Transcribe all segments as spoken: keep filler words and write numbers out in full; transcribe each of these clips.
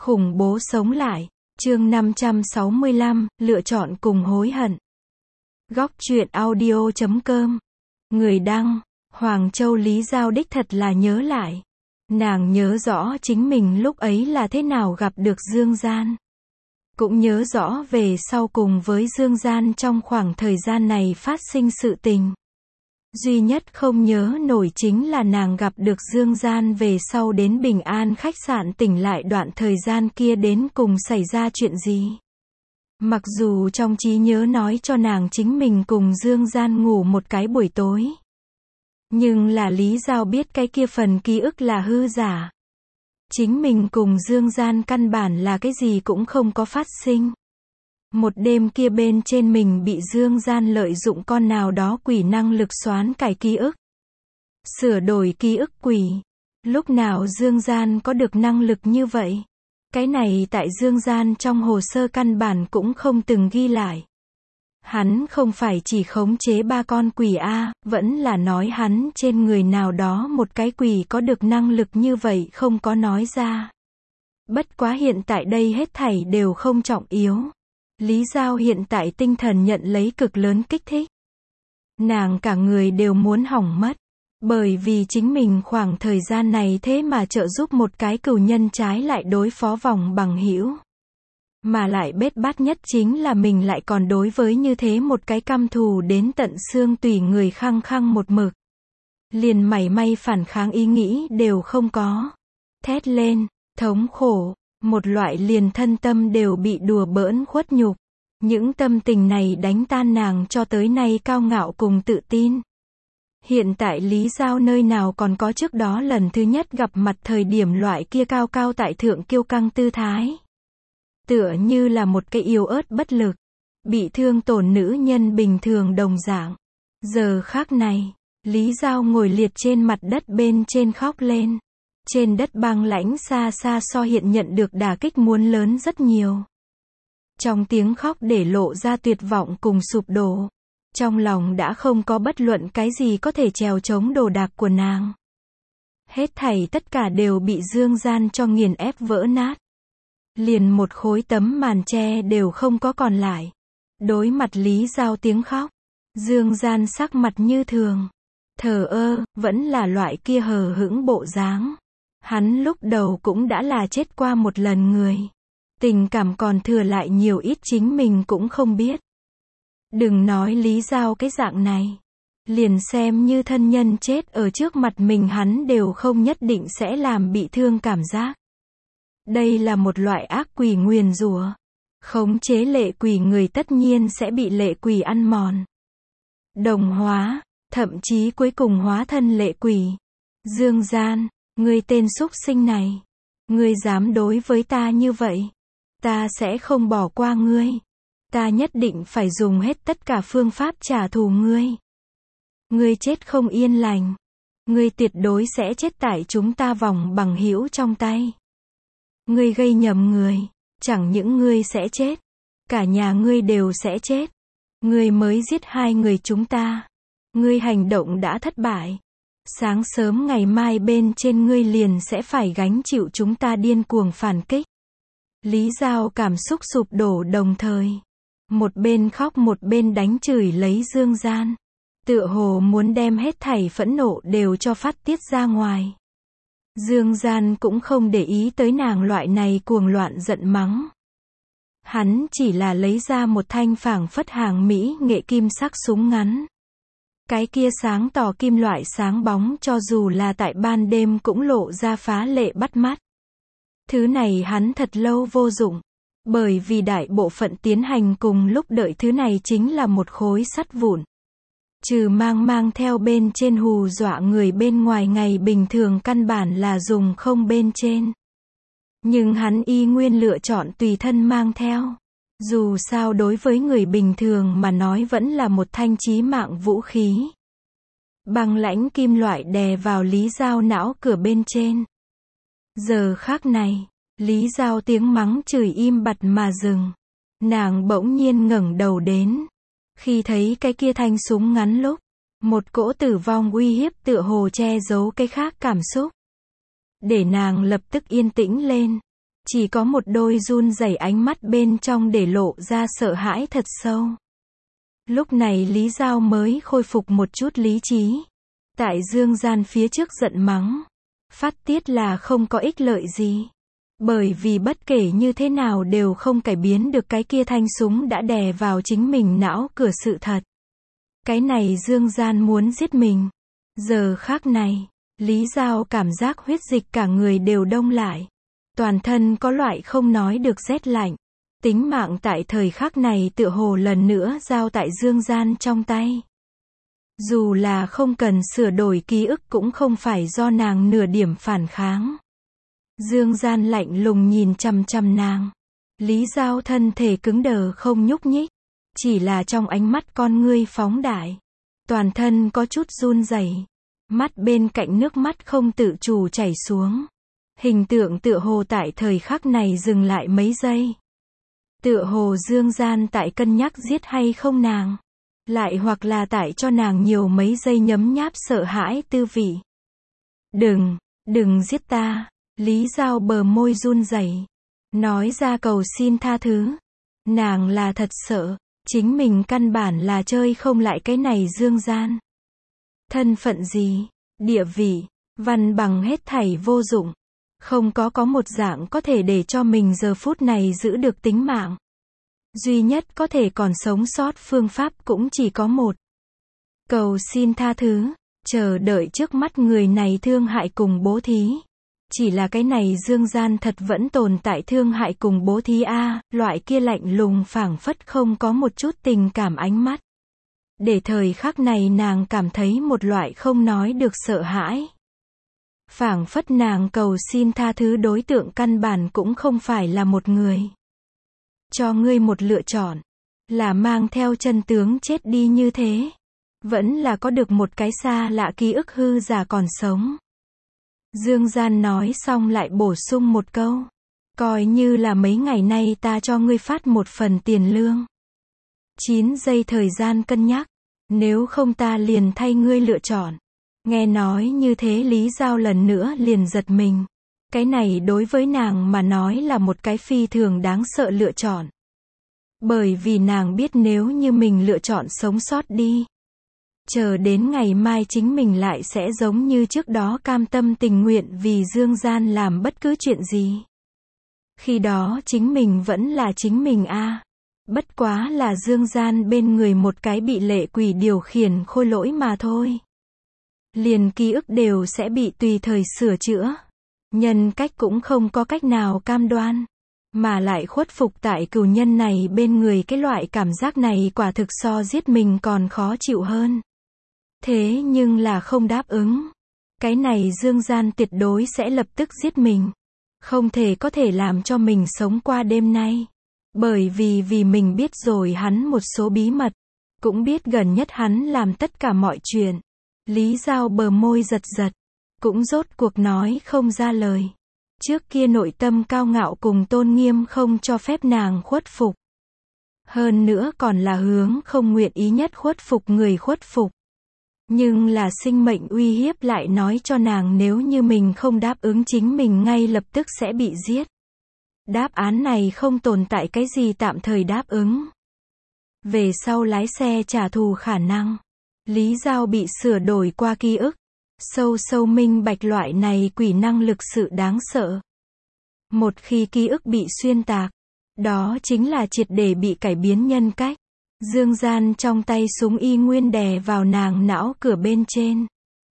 Khủng bố sống lại. Chương năm trăm sáu mươi lăm, lựa chọn cùng hối hận. Góc truyện audio chấm com. Người đăng, Hoàng Châu Lý Giao đích thật là nhớ lại. Nàng nhớ rõ chính mình lúc ấy là thế nào gặp được Dương Gian. Cũng nhớ rõ về sau cùng với Dương Gian trong khoảng thời gian này phát sinh sự tình. Duy nhất không nhớ nổi chính là nàng gặp được Dương Gian về sau đến Bình An khách sạn tỉnh lại đoạn thời gian kia đến cùng xảy ra chuyện gì. Mặc dù trong trí nhớ nói cho nàng chính mình cùng Dương Gian ngủ một cái buổi tối. Nhưng là Lý Giao biết cái kia phần ký ức là hư giả. Chính mình cùng Dương Gian căn bản là cái gì cũng không có phát sinh. Một đêm kia bên trên mình bị Dương Gian lợi dụng con nào đó quỷ năng lực xoán cải ký ức. Sửa đổi ký ức quỷ. Lúc nào Dương Gian có được năng lực như vậy? Cái này tại Dương Gian trong hồ sơ căn bản cũng không từng ghi lại. Hắn không phải chỉ khống chế ba con quỷ A, vẫn là nói hắn trên người nào đó một cái quỷ có được năng lực như vậy không có nói ra. Bất quá hiện tại đây hết thảy đều không trọng yếu. Lý Giao hiện tại tinh thần nhận lấy cực lớn kích thích. Nàng cả người đều muốn hỏng mất. Bởi vì chính mình khoảng thời gian này thế mà trợ giúp một cái cừu nhân trái lại đối phó vòng bằng hữu. Mà lại bết bát nhất chính là mình lại còn đối với như thế một cái căm thù đến tận xương tủy người khăng khăng một mực. Liền mảy may phản kháng ý nghĩ đều không có. Thét lên, thống khổ. Một loại liền thân tâm đều bị đùa bỡn khuất nhục. Những tâm tình này đánh tan nàng cho tới nay cao ngạo cùng tự tin. Hiện tại Lý Giao nơi nào còn có trước đó lần thứ nhất gặp mặt thời điểm loại kia cao cao tại thượng kiêu căng tư thái. Tựa như là một cái yếu ớt bất lực, bị thương tổn nữ nhân bình thường đồng dạng. Giờ khác này, Lý Giao ngồi liệt trên mặt đất bên trên khóc lên. Trên đất băng lãnh xa xa so hiện nhận được đả kích muốn lớn rất nhiều. Trong tiếng khóc để lộ ra tuyệt vọng cùng sụp đổ. Trong lòng đã không có bất luận cái gì có thể trèo chống đồ đạc của nàng. Hết thảy tất cả đều bị Dương Gian cho nghiền ép vỡ nát. Liền một khối tấm màn che đều không có còn lại. Đối mặt Lý Giao tiếng khóc, Dương Gian sắc mặt như thường. Thờ ơ, vẫn là loại kia hờ hững bộ dáng. Hắn lúc đầu cũng đã là chết qua một lần người. Tình cảm còn thừa lại nhiều ít chính mình cũng không biết. Đừng nói Lý Giao cái dạng này. Liền xem như thân nhân chết ở trước mặt mình hắn đều không nhất định sẽ làm bị thương cảm giác. Đây là một loại ác quỷ nguyền rủa. Khống chế lệ quỷ người tất nhiên sẽ bị lệ quỷ ăn mòn. Đồng hóa, thậm chí cuối cùng hóa thân lệ quỷ. Dương Gian. Ngươi tên súc sinh này. Ngươi dám đối với ta như vậy. Ta sẽ không bỏ qua ngươi. Ta nhất định phải dùng hết tất cả phương pháp trả thù ngươi. Ngươi chết không yên lành. Ngươi tuyệt đối sẽ chết tại chúng ta vòng bằng hữu trong tay. Ngươi gây nhầm người. Chẳng những ngươi sẽ chết. Cả nhà ngươi đều sẽ chết. Ngươi mới giết hai người chúng ta. Ngươi hành động đã thất bại. Sáng sớm ngày mai bên trên ngươi liền sẽ phải gánh chịu chúng ta điên cuồng phản kích. Lý Giao cảm xúc sụp đổ đồng thời. Một bên khóc một bên đánh chửi lấy Dương Gian. Tựa hồ muốn đem hết thảy phẫn nộ đều cho phát tiết ra ngoài. Dương Gian cũng không để ý tới nàng loại này cuồng loạn giận mắng. Hắn chỉ là lấy ra một thanh phảng phất hàng mỹ nghệ kim sắc súng ngắn. Cái kia sáng tỏ kim loại sáng bóng cho dù là tại ban đêm cũng lộ ra phá lệ bắt mắt. Thứ này hắn thật lâu vô dụng. Bởi vì đại bộ phận tiến hành cùng lúc đợi thứ này chính là một khối sắt vụn. Trừ mang mang theo bên trên hù dọa người bên ngoài ngày bình thường căn bản là dùng không bên trên. Nhưng hắn y nguyên lựa chọn tùy thân mang theo. Dù sao đối với người bình thường mà nói vẫn là một thanh chí mạng vũ khí. Băng lãnh kim loại đè vào Lý Giao não cửa bên trên. Giờ khác này, Lý Giao tiếng mắng chửi im bặt mà dừng. Nàng bỗng nhiên ngẩng đầu đến. Khi thấy cái kia thanh súng ngắn lúc, một cỗ tử vong uy hiếp tựa hồ che giấu cái khác cảm xúc. Để nàng lập tức yên tĩnh lên. Chỉ có một đôi run rẩy ánh mắt bên trong để lộ ra sợ hãi thật sâu. Lúc này Lý Giao mới khôi phục một chút lý trí. Tại Dương Gian phía trước giận mắng. Phát tiết là không có ích lợi gì. Bởi vì bất kể như thế nào đều không cải biến được cái kia thanh súng đã đè vào chính mình não cửa sự thật. Cái này Dương Gian muốn giết mình. Giờ khác này, Lý Giao cảm giác huyết dịch cả người đều đông lại. Toàn thân có loại không nói được rét lạnh. Tính mạng tại thời khắc này tựa hồ lần nữa giao tại Dương Gian trong tay. Dù là không cần sửa đổi ký ức cũng không phải do nàng nửa điểm phản kháng. Dương Gian lạnh lùng nhìn chằm chằm nàng. Lý Giao thân thể cứng đờ không nhúc nhích. Chỉ là trong ánh mắt con ngươi phóng đại. Toàn thân có chút run rẩy. Mắt bên cạnh nước mắt không tự chủ chảy xuống. Hình tượng tựa hồ tại thời khắc này dừng lại mấy giây. Tựa hồ Dương Gian tại cân nhắc giết hay không nàng. Lại hoặc là tại cho nàng nhiều mấy giây nhấm nháp sợ hãi tư vị. Đừng, đừng giết ta. Lý Giao bờ môi run rẩy, nói ra cầu xin tha thứ. Nàng là thật sợ, chính mình căn bản là chơi không lại cái này Dương Gian. Thân phận gì, địa vị, văn bằng hết thảy vô dụng. Không có có một dạng có thể để cho mình giờ phút này giữ được tính mạng. Duy nhất có thể còn sống sót phương pháp cũng chỉ có một. Cầu xin tha thứ, chờ đợi trước mắt người này thương hại cùng bố thí. Chỉ là cái này Dương Gian thật vẫn tồn tại thương hại cùng bố thí a, loại kia lạnh lùng phảng phất không có một chút tình cảm ánh mắt. Để thời khắc này nàng cảm thấy một loại không nói được sợ hãi. Phảng phất nàng cầu xin tha thứ đối tượng căn bản cũng không phải là một người. Cho ngươi một lựa chọn, là mang theo chân tướng chết đi như thế, vẫn là có được một cái xa lạ ký ức hư giả còn sống. Dương Gian nói xong lại bổ sung một câu. Coi như là mấy ngày nay ta cho ngươi phát một phần tiền lương. chín giây thời gian cân nhắc. Nếu không ta liền thay ngươi lựa chọn. Nghe nói như thế Lý Giao lần nữa liền giật mình. Cái này đối với nàng mà nói là một cái phi thường đáng sợ lựa chọn. Bởi vì nàng biết nếu như mình lựa chọn sống sót đi. Chờ đến ngày mai chính mình lại sẽ giống như trước đó cam tâm tình nguyện vì Dương Gian làm bất cứ chuyện gì. Khi đó chính mình vẫn là chính mình a. À. Bất quá là Dương Gian bên người một cái bị lệ quỷ điều khiển khôi lỗi mà thôi. Liền ký ức đều sẽ bị tùy thời sửa chữa. Nhân cách cũng không có cách nào cam đoan. Mà lại khuất phục tại cừu nhân này bên người, cái loại cảm giác này quả thực so giết mình còn khó chịu hơn. Thế nhưng là không đáp ứng. Cái này Dương Gian tuyệt đối sẽ lập tức giết mình. Không thể có thể làm cho mình sống qua đêm nay. Bởi vì vì mình biết rồi hắn một số bí mật. Cũng biết gần nhất hắn làm tất cả mọi chuyện. Lý Giao bờ môi giật giật. Cũng rốt cuộc nói không ra lời. Trước kia nội tâm cao ngạo cùng tôn nghiêm không cho phép nàng khuất phục. Hơn nữa còn là hướng không nguyện ý nhất khuất phục người khuất phục. Nhưng là sinh mệnh uy hiếp lại nói cho nàng nếu như mình không đáp ứng chính mình ngay lập tức sẽ bị giết. Đáp án này không tồn tại cái gì tạm thời đáp ứng. Về sau lái xe trả thù khả năng. Lý Giao bị sửa đổi qua ký ức. Sâu sâu minh bạch loại này quỷ năng lực sự đáng sợ. Một khi ký ức bị xuyên tạc, đó chính là triệt để bị cải biến nhân cách. Dương Gian trong tay súng y nguyên đè vào nàng não cửa bên trên.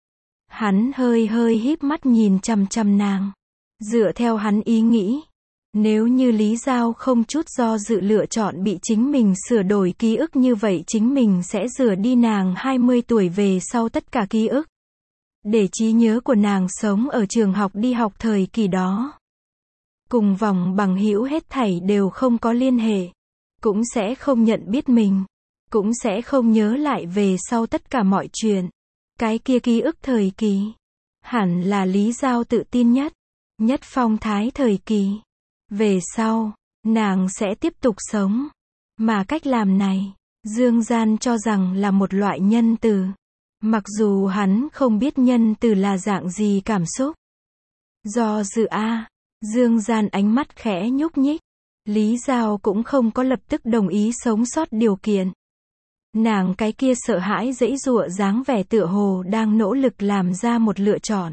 Hắn hơi hơi híp mắt nhìn chằm chằm nàng. Dựa theo hắn ý nghĩ, nếu như Lý Giao không chút do dự lựa chọn bị chính mình sửa đổi ký ức như vậy chính mình sẽ rửa đi nàng hai mươi tuổi về sau tất cả ký ức. Để trí nhớ của nàng sống ở trường học đi học thời kỳ đó. Cùng vòng bằng hữu hết thảy đều không có liên hệ. Cũng sẽ không nhận biết mình. Cũng sẽ không nhớ lại về sau tất cả mọi chuyện. Cái kia ký ức thời kỳ. Hẳn là Lý Giao tự tin nhất. Nhất phong thái thời kỳ. Về sau, nàng sẽ tiếp tục sống. Mà cách làm này, Dương Gian cho rằng là một loại nhân từ. Mặc dù hắn không biết nhân từ là dạng gì cảm xúc. Do dự a, Dương Gian ánh mắt khẽ nhúc nhích. Lý Giao cũng không có lập tức đồng ý sống sót điều kiện. Nàng cái kia sợ hãi giãy giụa dáng vẻ tựa hồ đang nỗ lực làm ra một lựa chọn.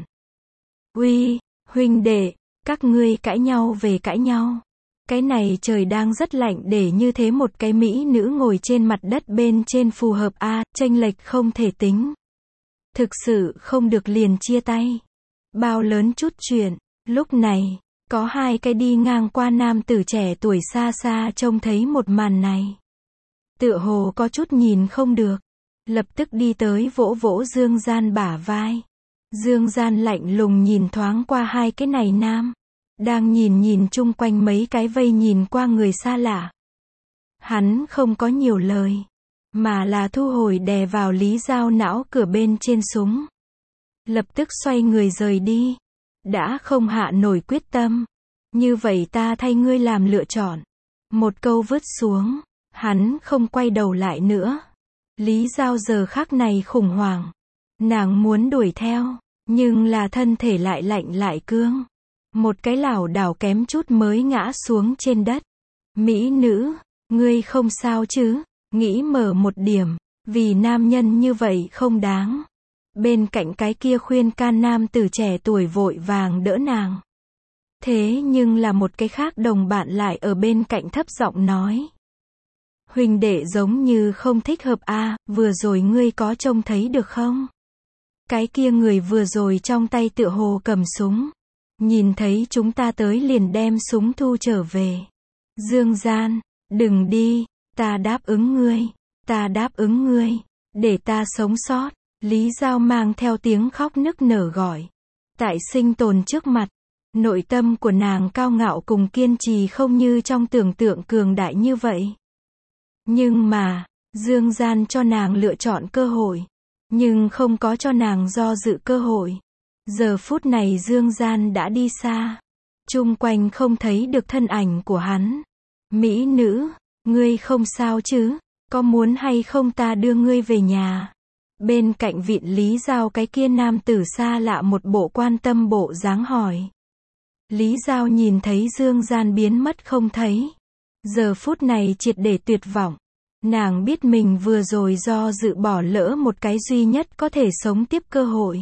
Uy, huynh đệ, các ngươi cãi nhau về cãi nhau. Cái này trời đang rất lạnh để như thế một cái mỹ nữ ngồi trên mặt đất bên trên phù hợp a, à, chênh lệch không thể tính. Thực sự không được liền chia tay. Bao lớn chút chuyện, lúc này, có hai cái đi ngang qua nam tử trẻ tuổi xa xa trông thấy một màn này. Tựa hồ có chút nhìn không được. Lập tức đi tới vỗ vỗ Dương Gian bả vai. Dương Gian lạnh lùng nhìn thoáng qua hai cái này nam. Đang nhìn nhìn chung quanh mấy cái vây nhìn qua người xa lạ. Hắn không có nhiều lời. Mà là thu hồi đè vào Lý Giao não cửa bên trên súng. Lập tức xoay người rời đi. Đã không hạ nổi quyết tâm. Như vậy ta thay ngươi làm lựa chọn. Một câu vứt xuống. Hắn không quay đầu lại nữa. Lý Giao giờ khắc này khủng hoảng. Nàng muốn đuổi theo. Nhưng là thân thể lại lạnh lại cương. Một cái lảo đảo kém chút mới ngã xuống trên đất. Mỹ nữ, ngươi không sao chứ? Nghĩ mở một điểm. Vì nam nhân như vậy không đáng. Bên cạnh cái kia khuyên can nam tử trẻ tuổi vội vàng đỡ nàng. Thế nhưng là một cái khác đồng bạn lại ở bên cạnh thấp giọng nói. Huynh đệ giống như không thích hợp a, à, vừa rồi ngươi có trông thấy được không? Cái kia người vừa rồi trong tay tựa hồ cầm súng. Nhìn thấy chúng ta tới liền đem súng thu trở về. Dương Gian, đừng đi, ta đáp ứng ngươi, ta đáp ứng ngươi, để ta sống sót. Lý Giao mang theo tiếng khóc nức nở gọi. Tại sinh tồn trước mặt, nội tâm của nàng cao ngạo cùng kiên trì không như trong tưởng tượng cường đại như vậy. Nhưng mà, Dương Gian cho nàng lựa chọn cơ hội, nhưng không có cho nàng do dự cơ hội. Giờ phút này Dương Gian đã đi xa, chung quanh không thấy được thân ảnh của hắn. Mỹ nữ, ngươi không sao chứ? Có muốn hay không ta đưa ngươi về nhà? Bên cạnh vịn Lý Giao cái kia nam tử xa lạ một bộ quan tâm bộ dáng hỏi. Lý Giao nhìn thấy Dương Gian biến mất không thấy. Giờ phút này triệt để tuyệt vọng. Nàng biết mình vừa rồi do dự bỏ lỡ một cái duy nhất có thể sống tiếp cơ hội.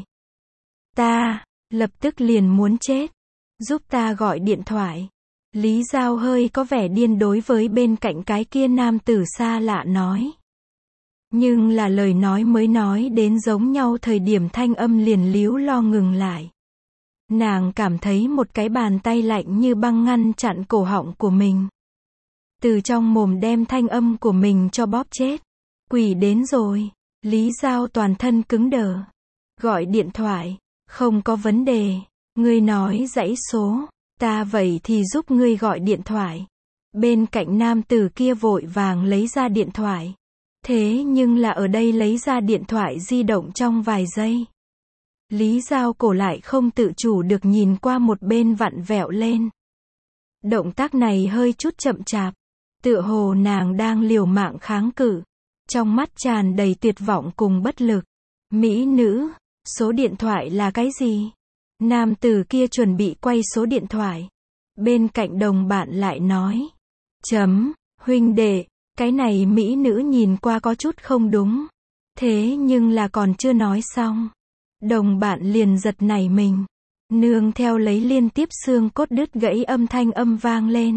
Ta, lập tức liền muốn chết. Giúp ta gọi điện thoại. Lý Giao hơi có vẻ điên đối với bên cạnh cái kia nam tử xa lạ nói. Nhưng là lời nói mới nói đến giống nhau thời điểm thanh âm liền líu lo ngừng lại. Nàng cảm thấy một cái bàn tay lạnh như băng ngăn chặn cổ họng của mình. Từ trong mồm đem thanh âm của mình cho bóp chết. Quỷ đến rồi. Lý Giao toàn thân cứng đờ. Gọi điện thoại. Không có vấn đề. Ngươi nói dãy số. Ta vậy thì giúp ngươi gọi điện thoại. Bên cạnh nam tử kia vội vàng lấy ra điện thoại. Thế nhưng là ở đây lấy ra điện thoại di động trong vài giây. Lý Giao cổ lại không tự chủ được nhìn qua một bên vặn vẹo lên. Động tác này hơi chút chậm chạp. Tựa hồ nàng đang liều mạng kháng cự. Trong mắt tràn đầy tuyệt vọng cùng bất lực. Mỹ nữ, số điện thoại là cái gì? Nam tử kia chuẩn bị quay số điện thoại. Bên cạnh đồng bạn lại nói. Chấm, huynh đệ, cái này mỹ nữ nhìn qua có chút không đúng. Thế nhưng là còn chưa nói xong. Đồng bạn liền giật nảy mình. Nương theo lấy liên tiếp xương cốt đứt gãy âm thanh âm vang lên.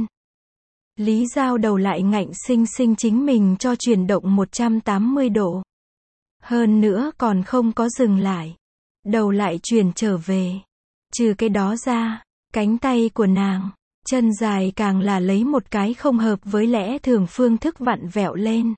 Lý Giao đầu lại ngạnh sinh sinh chính mình cho chuyển động một trăm tám mươi độ. Hơn nữa còn không có dừng lại. Đầu lại chuyển trở về. Trừ cái đó ra, cánh tay của nàng, chân dài càng là lấy một cái không hợp với lẽ thường phương thức vặn vẹo lên.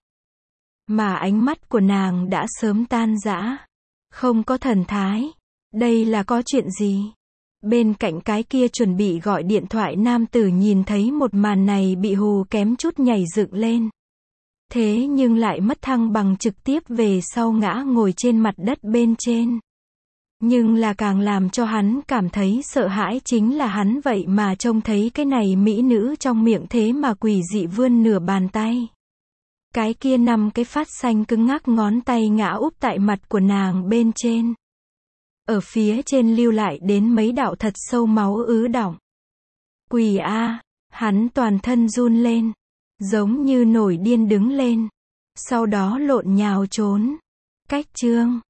Mà ánh mắt của nàng đã sớm tan rã. Không có thần thái. Đây là có chuyện gì? Bên cạnh cái kia chuẩn bị gọi điện thoại nam tử nhìn thấy một màn này bị hù kém chút nhảy dựng lên. Thế nhưng lại mất thăng bằng trực tiếp về sau ngã ngồi trên mặt đất bên trên. Nhưng là càng làm cho hắn cảm thấy sợ hãi chính là hắn vậy mà trông thấy cái này mỹ nữ trong miệng thế mà quỷ dị vươn nửa bàn tay. Cái kia nằm cái phát xanh cứng ngắc ngón tay ngã úp tại mặt của nàng bên trên. Ở phía trên lưu lại đến mấy đạo thật sâu máu ứ đọng. Quỳ a, hắn toàn thân run lên, giống như nổi điên đứng lên, sau đó lộn nhào trốn. Cách chương